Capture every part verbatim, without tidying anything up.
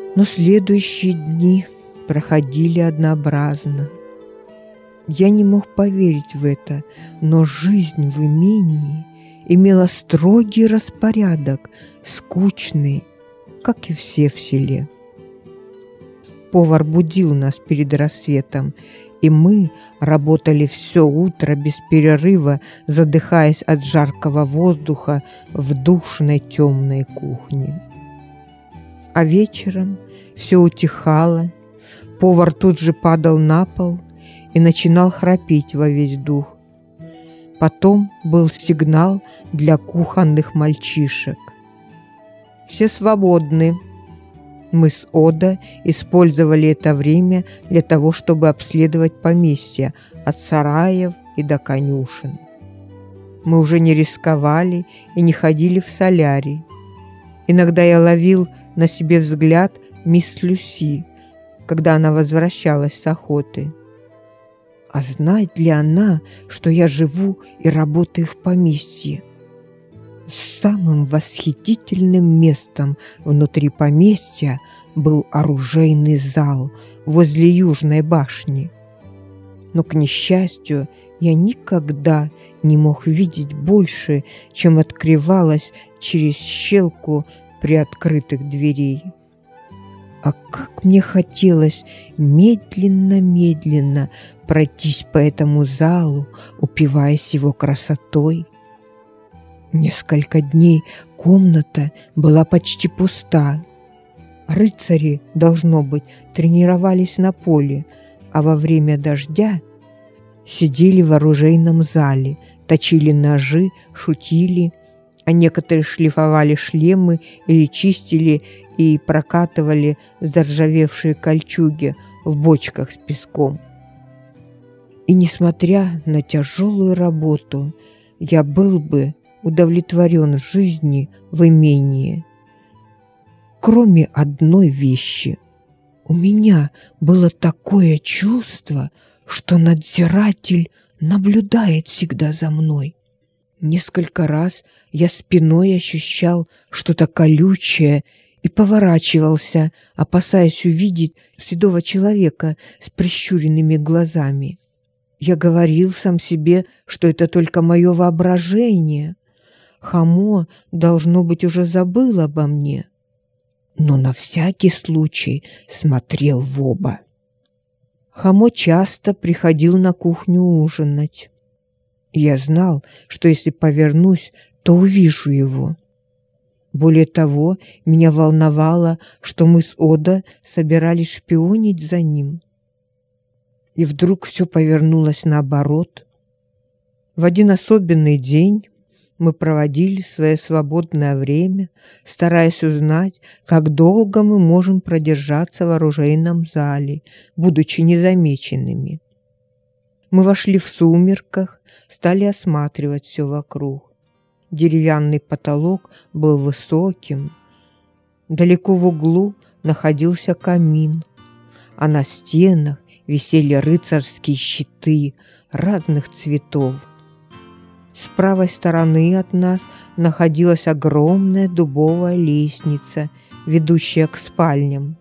Но следующие дни проходили однообразно. Я не мог поверить в это, но жизнь в имении имела строгий распорядок, скучный, как и все в селе. Повар будил нас перед рассветом, и мы работали все утро без перерыва, задыхаясь от жаркого воздуха в душной темной кухне. А вечером все утихало, повар тут же падал на пол и начинал храпеть во весь дух. Потом был сигнал для кухонных мальчишек. «Все свободны». Мы с Ода использовали это время для того, чтобы обследовать поместье от сараев и до конюшен. Мы уже не рисковали и не ходили в солярий. Иногда я ловил на себе взгляд мисс Люси, когда она возвращалась с охоты. А знает ли она, что я живу и работаю в поместье? Самым восхитительным местом внутри поместья был оружейный зал возле Южной башни. Но, к несчастью, я никогда не мог видеть больше, чем открывалось через щелку приоткрытых дверей. А как мне хотелось медленно-медленно пройтись по этому залу, упиваясь его красотой. Несколько дней комната была почти пуста. Рыцари, должно быть, тренировались на поле, а во время дождя сидели в оружейном зале, точили ножи, шутили, а некоторые шлифовали шлемы или чистили и прокатывали заржавевшие кольчуги в бочках с песком. И несмотря на тяжелую работу, я был бы удовлетворен жизнью в имении. Кроме одной вещи. У меня было такое чувство, что надзиратель наблюдает всегда за мной. Несколько раз я спиной ощущал что-то колючее и поворачивался, опасаясь увидеть седого человека с прищуренными глазами. Я говорил сам себе, что это только мое воображение. Хамо, должно быть, уже забыл обо мне. Но на всякий случай смотрел в оба. Хамо часто приходил на кухню ужинать. Я знал, что если повернусь, то увижу его. Более того, меня волновало, что мы с Ода собирались шпионить за ним. И вдруг все повернулось наоборот. В один особенный день мы проводили свое свободное время, стараясь узнать, как долго мы можем продержаться в оружейном зале, будучи незамеченными. Мы вошли в сумерках, стали осматривать все вокруг. Деревянный потолок был высоким. Далеко в углу находился камин, а на стенах висели рыцарские щиты разных цветов. С правой стороны от нас находилась огромная дубовая лестница, ведущая к спальням.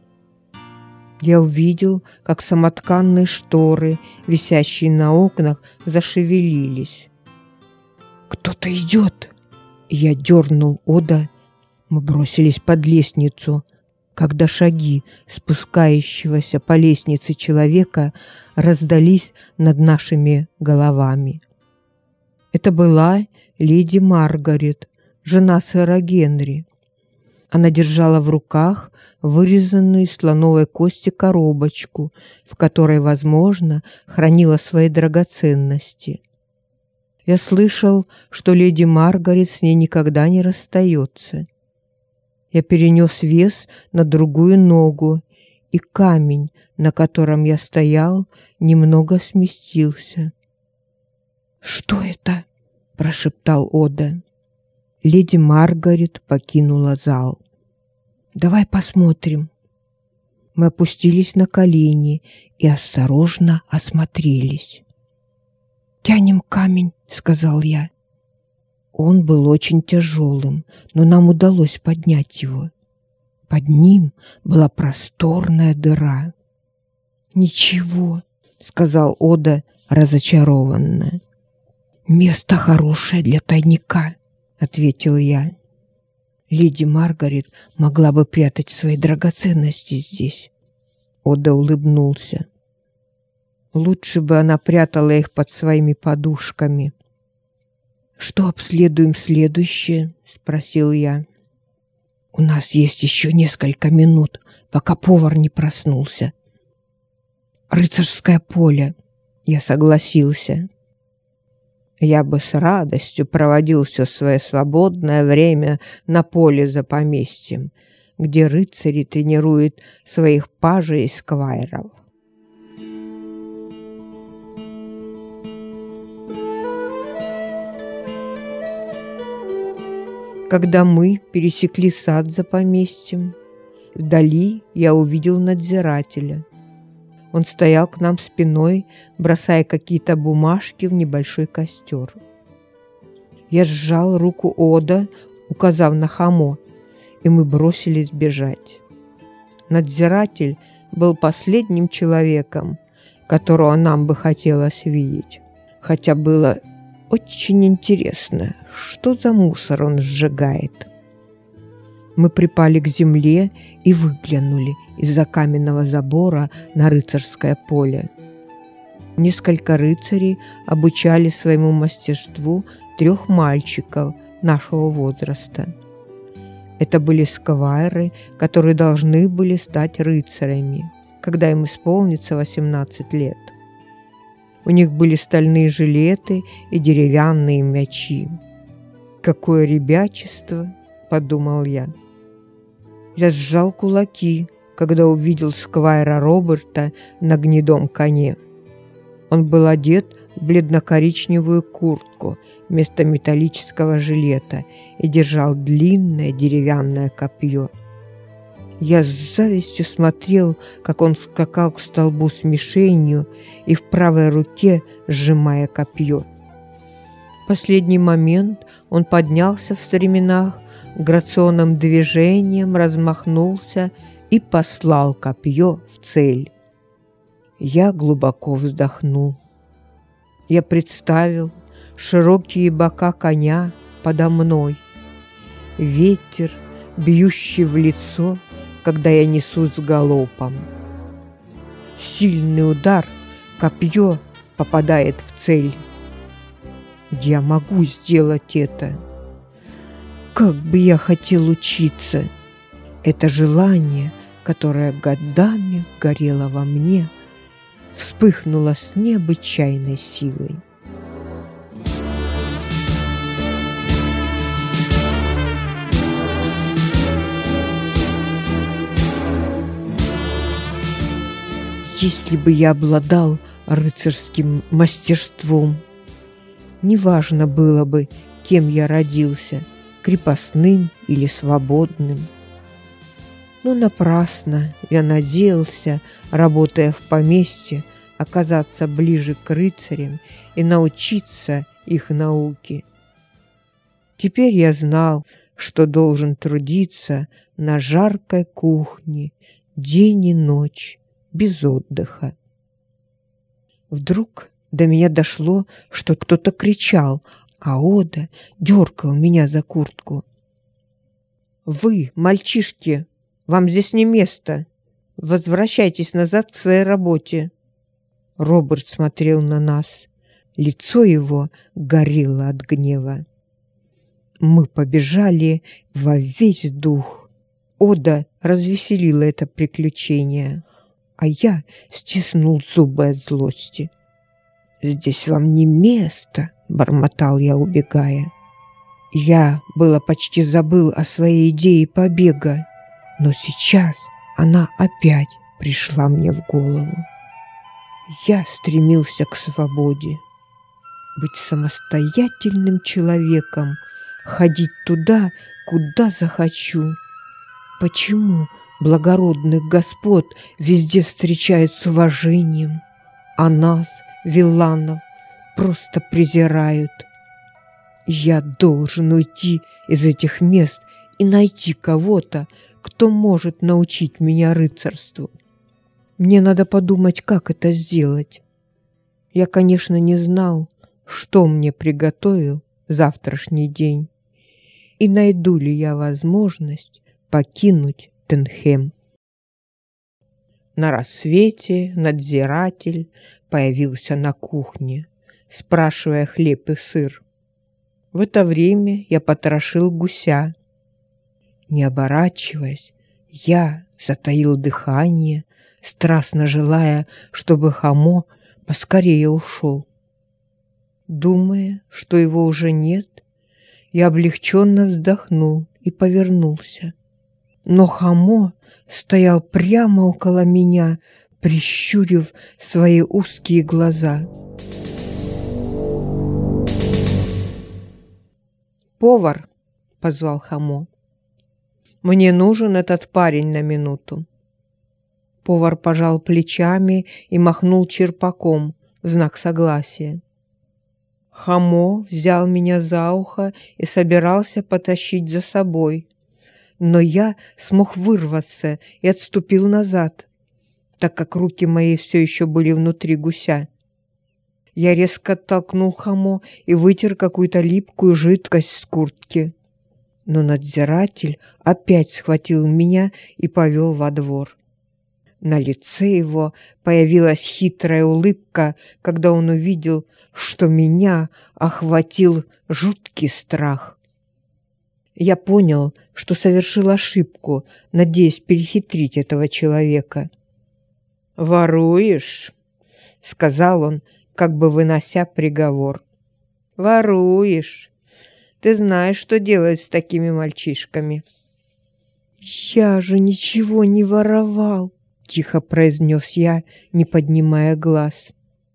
Я увидел, как самотканные шторы, висящие на окнах, зашевелились. «Кто-то идет!» Я дернул Ода. Мы бросились под лестницу, когда шаги спускающегося по лестнице человека раздались над нашими головами. Это была леди Маргарет, жена сэра Генри. Она держала в руках вырезанную из слоновой кости коробочку, в которой, возможно, хранила свои драгоценности. Я слышал, что леди Маргарет с ней никогда не расстается. Я перенес вес на другую ногу, и камень, на котором я стоял, немного сместился. «Что это?» – прошептал Ода. Леди Маргарет покинула зал. «Давай посмотрим». Мы опустились на колени и осторожно осмотрелись. «Тянем камень», — сказал я. Он был очень тяжелым, но нам удалось поднять его. Под ним была просторная дыра. «Ничего», — сказал Ода разочарованно. «Место хорошее для тайника», — ответил я. «Леди Маргарет могла бы прятать свои драгоценности здесь». Ода улыбнулся. «Лучше бы она прятала их под своими подушками». «Что обследуем следующее?» — спросил я. «У нас есть еще несколько минут, пока повар не проснулся». «Рыцарское поле», — я согласился. Я бы с радостью проводил все свое свободное время на поле за поместьем, где рыцари тренируют своих пажей и сквайров. Когда мы пересекли сад за поместьем, вдали я увидел надзирателя. Он стоял к нам спиной, бросая какие-то бумажки в небольшой костер. Я сжал руку Ода, указав на Хамо, и мы бросились бежать. Надзиратель был последним человеком, которого нам бы хотелось видеть, хотя было очень интересно, что за мусор он сжигает. Мы припали к земле и выглянули из-за каменного забора на рыцарское поле. Несколько рыцарей обучали своему мастерству трех мальчиков нашего возраста. Это были сквайры, которые должны были стать рыцарями, когда им исполнится восемнадцать лет. У них были стальные жилеты и деревянные мячи. «Какое ребячество!» – подумал я. Я сжал кулаки, когда увидел сквайра Роберта на гнедом коне. Он был одет в бледно-коричневую куртку вместо металлического жилета и держал длинное деревянное копье. Я с завистью смотрел, как он скакал к столбу с мишенью и в правой руке сжимая копье. В последний момент он поднялся в стременах, грационным движением размахнулся и послал копье в цель. Я глубоко вздохнул. Я представил широкие бока коня подо мной, ветер, бьющий в лицо, когда я несусь галопом. Сильный удар, копье попадает в цель. Я могу сделать это. Как бы я хотел учиться. Это желание, которое годами горело во мне, вспыхнуло с необычайной силой. Если бы я обладал рыцарским мастерством, неважно было бы, кем я родился, крепостным или свободным. Но напрасно я надеялся, работая в поместье, оказаться ближе к рыцарям и научиться их науке. Теперь я знал, что должен трудиться на жаркой кухне день и ночь, без отдыха. Вдруг до меня дошло, что кто-то кричал, а Ода дергал меня за куртку. «Вы, мальчишки, вам здесь не место. Возвращайтесь назад к своей работе». Роберт смотрел на нас. Лицо его горело от гнева. Мы побежали во весь дух. Ода развеселила это приключение, а я стиснул зубы от злости. «Здесь вам не место», — бормотал я, убегая. Я было почти забыл о своей идее побега, но сейчас она опять пришла мне в голову. Я стремился к свободе, быть самостоятельным человеком, ходить туда, куда захочу. Почему благородных господ везде встречают с уважением, а нас, вилланов, просто презирают? Я должен уйти из этих мест и найти кого-то, кто может научить меня рыцарству. Мне надо подумать, как это сделать. Я, конечно, не знал, что мне приготовил завтрашний день, и найду ли я возможность покинуть Тенхем. На рассвете надзиратель появился на кухне, спрашивая хлеб и сыр. В это время я потрошил гуся. Не оборачиваясь, я затаил дыхание, страстно желая, чтобы Хамо поскорее ушел. Думая, что его уже нет, я облегченно вздохнул и повернулся. Но Хамо стоял прямо около меня, прищурив свои узкие глаза. «Повар!» — позвал Хамо. «Мне нужен этот парень на минуту». Повар пожал плечами и махнул черпаком в знак согласия. Хамо взял меня за ухо и собирался потащить за собой, но я смог вырваться и отступил назад, так как руки мои все еще были внутри гуся. Я резко оттолкнул Хамо и вытер какую-то липкую жидкость с куртки. Но надзиратель опять схватил меня и повел во двор. На лице его появилась хитрая улыбка, когда он увидел, что меня охватил жуткий страх. Я понял, что совершил ошибку, надеясь перехитрить этого человека. «Воруешь?» — сказал он, как бы вынося приговор. «Воруешь. Ты знаешь, что делать с такими мальчишками». «Я же ничего не воровал», — тихо произнес я, не поднимая глаз.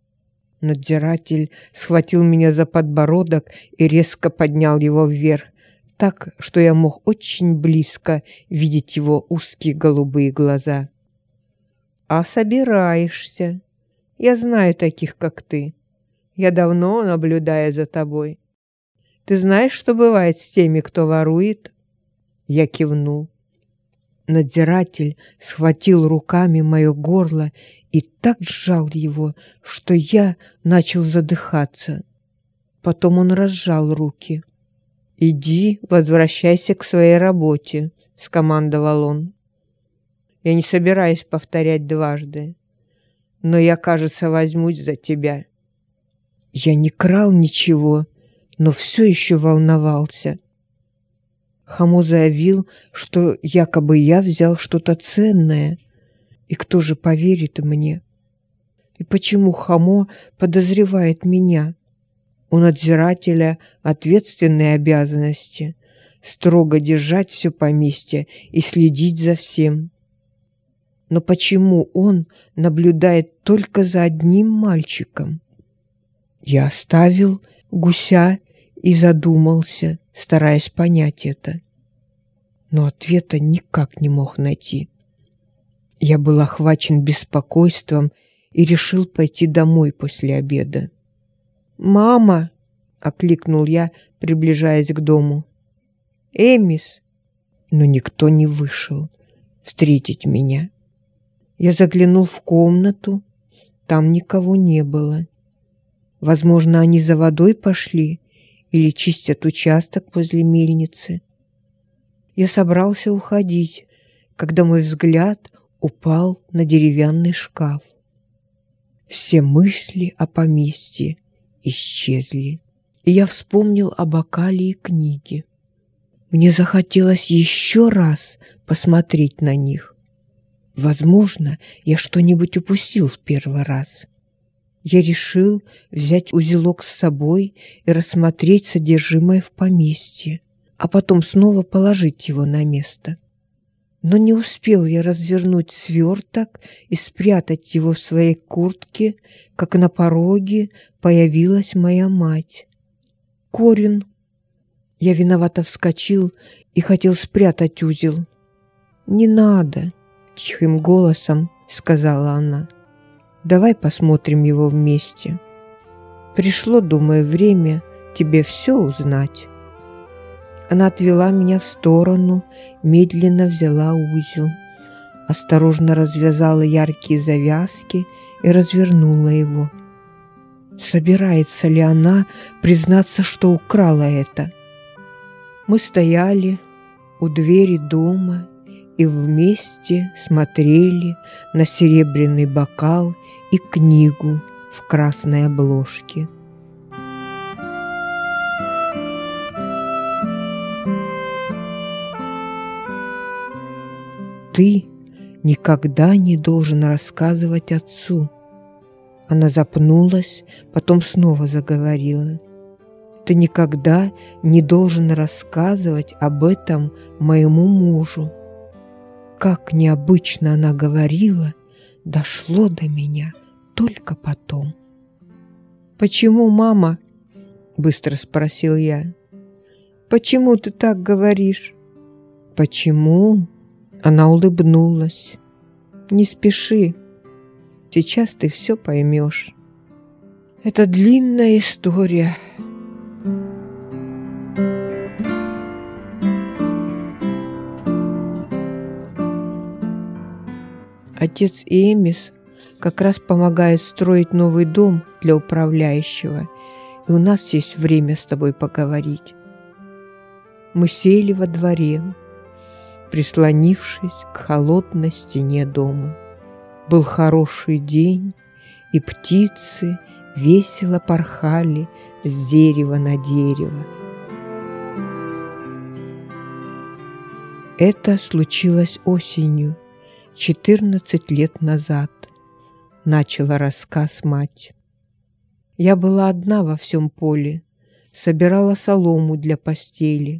Надзиратель схватил меня за подбородок и резко поднял его вверх, так, что я мог очень близко видеть его узкие голубые глаза. «А собираешься? Я знаю таких, как ты. Я давно наблюдаю за тобой. Ты знаешь, что бывает с теми, кто ворует?» Я кивнул. Надзиратель схватил руками мое горло и так сжал его, что я начал задыхаться. Потом он разжал руки. «Иди, возвращайся к своей работе», — скомандовал он. «Я не собираюсь повторять дважды, но я, кажется, возьмусь за тебя». Я не крал ничего, но все еще волновался. Хамо заявил, что якобы я взял что-то ценное. И кто же поверит мне? И почему Хамо подозревает меня? У надзирателя ответственные обязанности — строго держать все поместье и следить за всем. Но почему он наблюдает только за одним мальчиком? Я оставил гуся и задумался, стараясь понять это. Но ответа никак не мог найти. Я был охвачен беспокойством и решил пойти домой после обеда. «Мама!» — окликнул я, приближаясь к дому. «Эмис!» Но никто не вышел встретить меня. Я заглянул в комнату, там никого не было. Возможно, они за водой пошли или чистят участок возле мельницы. Я собрался уходить, когда мой взгляд упал на деревянный шкаф. Все мысли о поместье исчезли, и я вспомнил о бокале и книге. Мне захотелось еще раз посмотреть на них. Возможно, я что-нибудь упустил в первый раз. Я решил взять узелок с собой и рассмотреть содержимое в поместье, а потом снова положить его на место. Но не успел я развернуть сверток и спрятать его в своей куртке, как на пороге появилась моя мать. «Корин!» Я виновато вскочил и хотел спрятать узел. «Не надо!» — тихим голосом сказала она. «Давай посмотрим его вместе. Пришло, думаю, время тебе все узнать». Она отвела меня в сторону, медленно взяла узел, осторожно развязала яркие завязки и развернула его. Собирается ли она признаться, что украла это? Мы стояли у двери дома и вместе смотрели на серебряный бокал и книгу в красной обложке. «Ты никогда не должен рассказывать отцу». Она запнулась, потом снова заговорила. «Ты никогда не должен рассказывать об этом моему мужу». Как необычно она говорила, дошло до меня только потом. «Почему, мама?» – быстро спросил я. «Почему ты так говоришь?» «Почему?» Она улыбнулась. «Не спеши. Сейчас ты все поймешь. Это длинная история». Отец Эмис как раз помогает строить новый дом для управляющего, и у нас есть время с тобой поговорить. Мы сели во дворе, прислонившись к холодной стене дома. Был хороший день, и птицы весело порхали с дерева на дерево. Это случилось осенью, четырнадцать лет назад, начала рассказ мать. Я была одна во всем поле, собирала солому для постели.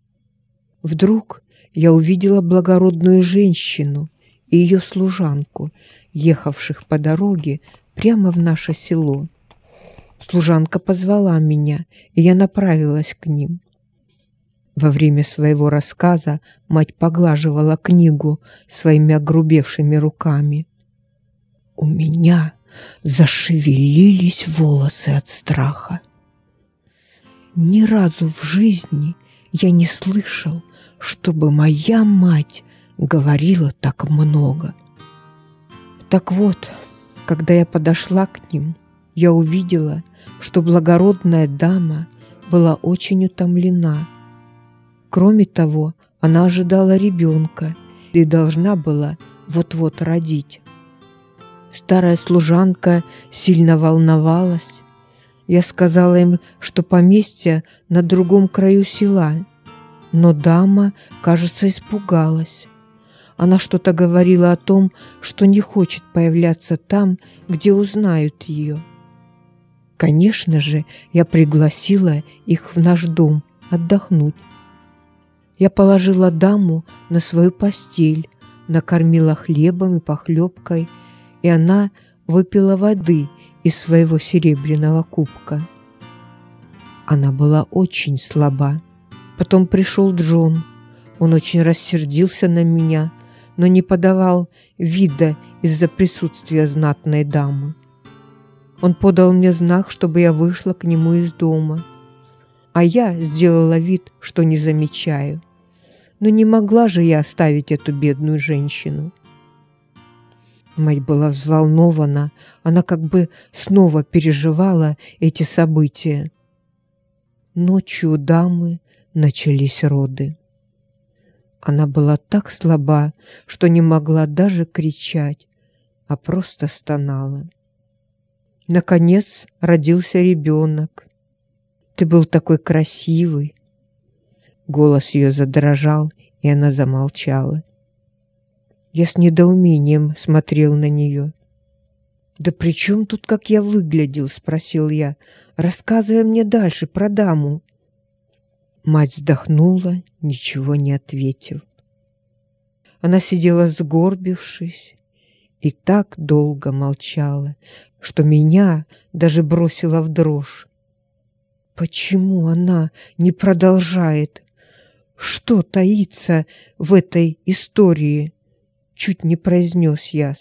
Вдруг я увидела благородную женщину и ее служанку, ехавших по дороге прямо в наше село. Служанка позвала меня, и я направилась к ним. Во время своего рассказа мать поглаживала книгу своими огрубевшими руками. У меня зашевелились волосы от страха. Ни разу в жизни я не слышал, чтобы моя мать говорила так много. Так вот, когда я подошла к ним, я увидела, что благородная дама была очень утомлена. Кроме того, она ожидала ребенка и должна была вот-вот родить. Старая служанка сильно волновалась. Я сказала им, что поместье на другом краю села, но дама, кажется, испугалась. Она что-то говорила о том, что не хочет появляться там, где узнают ее. Конечно же, я пригласила их в наш дом отдохнуть. Я положила даму на свою постель, накормила хлебом и похлебкой, и она выпила воды из своего серебряного кубка. Она была очень слаба. Потом пришел Джон. Он очень рассердился на меня, но не подавал вида из-за присутствия знатной дамы. Он подал мне знак, чтобы я вышла к нему из дома. А я сделала вид, что не замечаю. Но не могла же я оставить эту бедную женщину. Мать была взволнована, она как бы снова переживала эти события. Ночью у дамы начались роды. Она была так слаба, что не могла даже кричать, а просто стонала. Наконец родился ребенок. Ты был такой красивый. Голос ее задрожал, и она замолчала. Я с недоумением смотрел на нее. «Да при чем тут, как я выглядел?» — спросил я. «Рассказывай мне дальше про даму». Мать вздохнула, ничего не ответив. Она сидела сгорбившись и так долго молчала, что меня даже бросило в дрожь. Почему она не продолжает? Что таится в этой истории? Чуть не произнес я.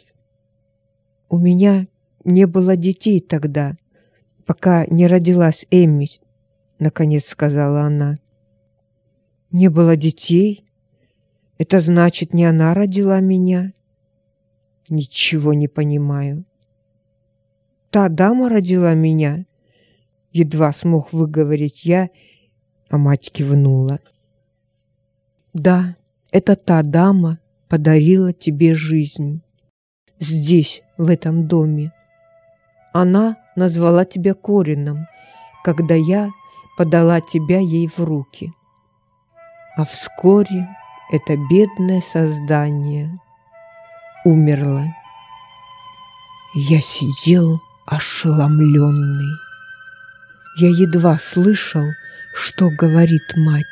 У меня не было детей тогда, пока не родилась Эмми, наконец сказала она. Не было детей? Это значит, не она родила меня? Ничего не понимаю. Та дама родила меня? Едва смог выговорить я, а мать кивнула. Да, это та дама подарила тебе жизнь. Здесь, в этом доме. Она назвала тебя Корином, когда я подала тебя ей в руки. А вскоре это бедное создание умерло. Я сидел ошеломленный. Я едва слышал, что говорит мать.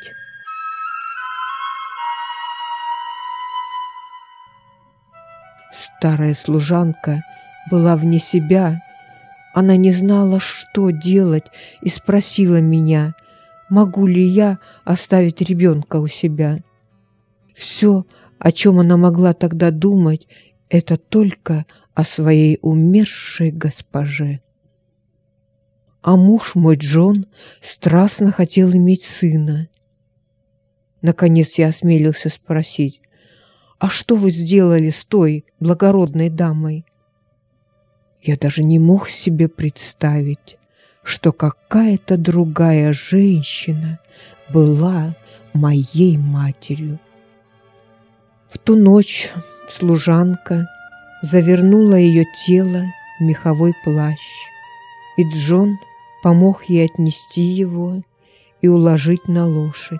Старая служанка была вне себя. Она не знала, что делать, и спросила меня, могу ли я оставить ребенка у себя. Все, о чем она могла тогда думать, это только о своей умершей госпоже. А муж мой Джон страстно хотел иметь сына. Наконец я осмелился спросить, а что вы сделали с той благородной дамой? Я даже не мог себе представить, что какая-то другая женщина была моей матерью. В ту ночь служанка завернула ее тело в меховой плащ, и Джон помог ей отнести его и уложить на лошадь.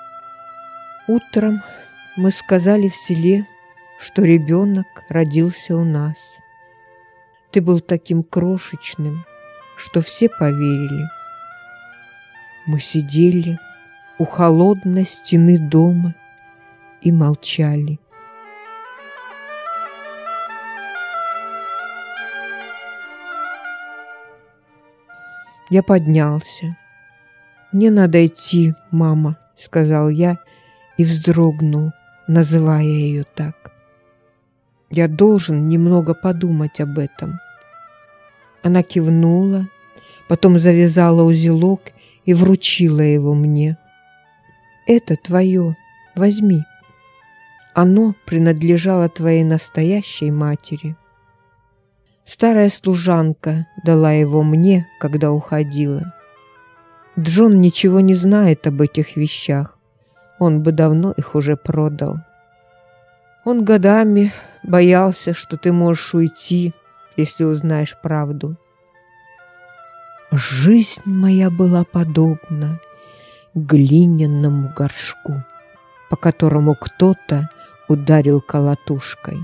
Утром мы сказали в селе, что ребенок родился у нас. Ты был таким крошечным, что все поверили. Мы сидели у холодной стены дома и молчали. Я поднялся. «Мне надо идти, мама», — сказал я и вздрогнул, называя ее так. «Я должен немного подумать об этом». Она кивнула, потом завязала узелок и вручила его мне. «Это твое, возьми. Оно принадлежало твоей настоящей матери». Старая служанка дала его мне, когда уходила. Джон ничего не знает об этих вещах. Он бы давно их уже продал. Он годами боялся, что ты можешь уйти, если узнаешь правду. Жизнь моя была подобна глиняному горшку, по которому кто-то ударил колотушкой.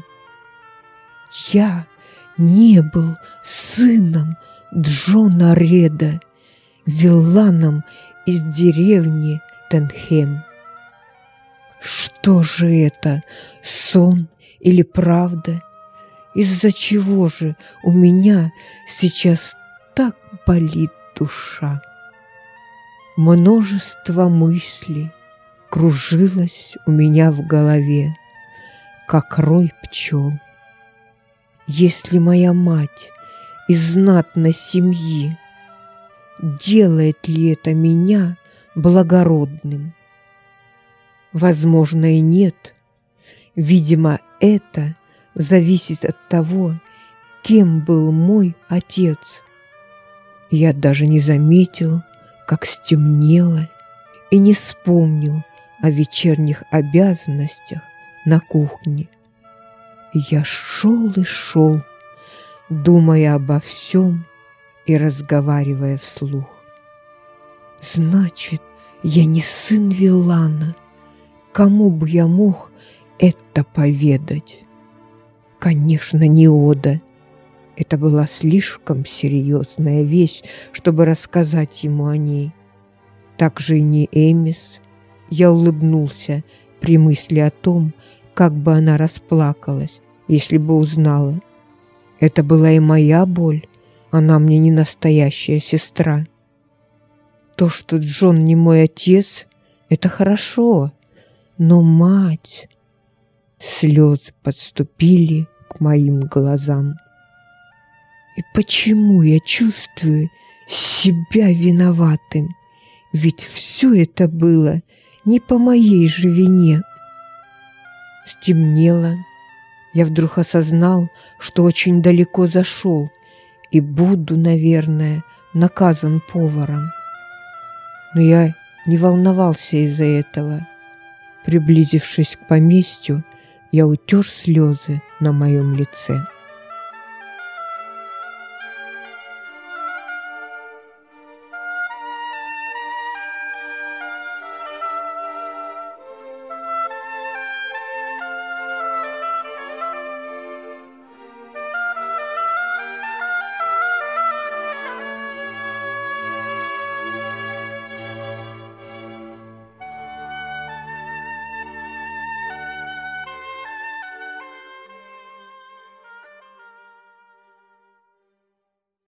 Я не был сыном Джона Реда, вилланом из деревни Тенхем. Что же это, сон или правда? Из-за чего же у меня сейчас так болит душа? Множество мыслей кружилось у меня в голове, как рой пчел. Если моя мать из знатной семьи, делает ли это меня благородным? Возможно, и нет. Видимо, это зависит от того, кем был мой отец. Я даже не заметил, как стемнело, и не вспомнил о вечерних обязанностях на кухне. Я шел и шел, думая обо всем и разговаривая вслух. Значит, я не сын виллана. Кому бы я мог это поведать? Конечно, не Ода. Это была слишком серьезная вещь, чтобы рассказать ему о ней. Также и не Эмис. Я улыбнулся при мысли о том, как бы она расплакалась, если бы узнала. Это была и моя боль. Она мне не настоящая сестра. То, что Джон не мой отец, это хорошо. Но мать... Слезы подступили к моим глазам. И почему я чувствую себя виноватым? Ведь все это было не по моей же вине. Стемнело. Я вдруг осознал, что очень далеко зашел и буду, наверное, наказан поваром. Но я не волновался из-за этого. Приблизившись к поместью, я утер слезы на моем лице.